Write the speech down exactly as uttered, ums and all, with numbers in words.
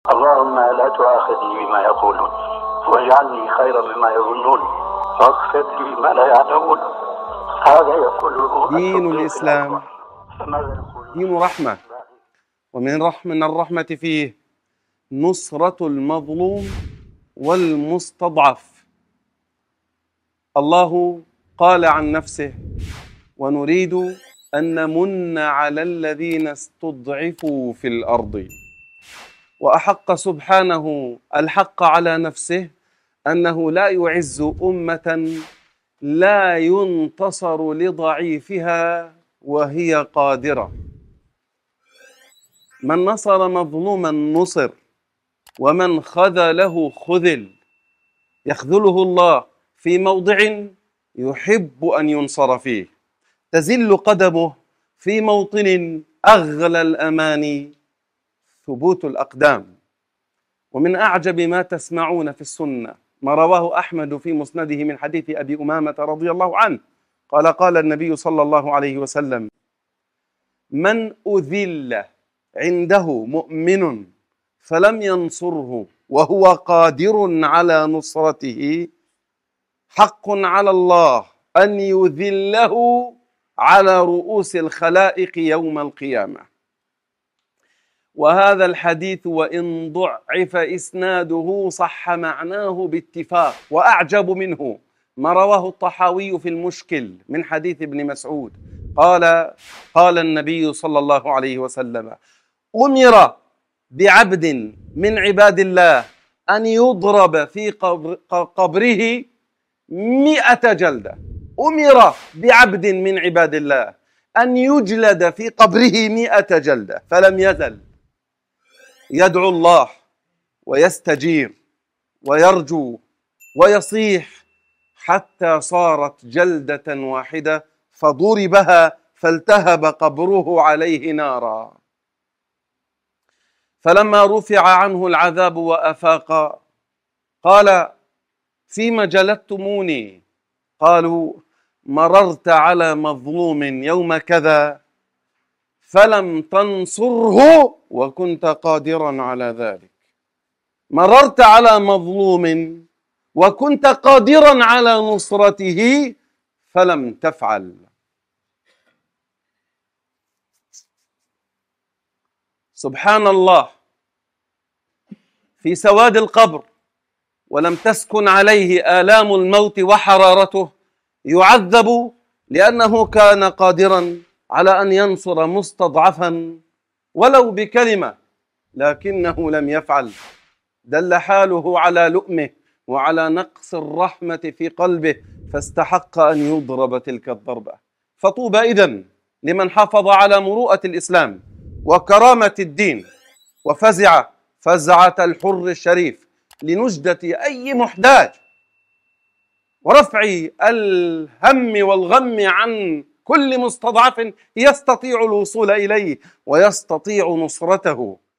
اللهم لا تؤاخذني بما يقولون واجعلني خيرا مما يظنون واغفر لي ما لا يعلمون. هذا يقوله دين الإسلام دين رحمة، ومن رحمة من الرحمة فيه نصرة المظلوم والمستضعف. الله قال عن نفسه: ونريد أن نمن على الذين استضعفوا في الأرض. وأحق سبحانه الحق على نفسه أنه لا يعز أمة لا ينتصر لضعيفها وهي قادرة. من نصر مظلوما نصر، ومن خذله خذل. يخذله الله في موضع يحب أن ينصر فيه، تزل قدمه في موطن أغلى الأماني ثبوت الأقدام. ومن أعجب ما تسمعون في السنة ما رواه أحمد في مسنده من حديث أبي أمامة رضي الله عنه قال: قال النبي صلى الله عليه وسلم: من أذل عنده مؤمن فلم ينصره وهو قادر على نصرته، حق على الله أن يذله على رؤوس الخلائق يوم القيامة. وهذا الحديث وإن ضعف إسناده صح معناه باتفاق. وأعجب منه ما رواه الطحاوي في المشكل من حديث ابن مسعود قال: قال النبي صلى الله عليه وسلم: أمر بعبد من عباد الله أن يضرب في قبره مئة جلدة. أمر بعبد من عباد الله أن يجلد في قبره مئة جلدة، فلم يزل يدعو الله ويستجير ويرجو ويصيح حتى صارت جلدة واحدة فضربها فالتهب قبره عليه نارا. فلما رفع عنه العذاب وأفاق قال: فيما جلدتموني؟ قالوا: مررت على مظلوم يوم كذا فلم تنصره وكنت قادرا على ذلك. مررت على مظلوم وكنت قادرا على نصرته فلم تفعل. سبحان الله، في سواد القبر ولم تسكن عليه آلام الموت وحرارته يعذب لأنه كان قادرا على أن ينصر مستضعفا ولو بكلمة، لكنه لم يفعل. دل حاله على لؤمه وعلى نقص الرحمة في قلبه، فاستحق أن يضرب تلك الضربة. فطوبى إذن لمن حافظ على مروءة الإسلام وكرامة الدين وفزع فزعة الحر الشريف لنجدة أي محتاج ورفع الهم والغم عن كل مستضعف يستطيع الوصول إليه ويستطيع نصرته.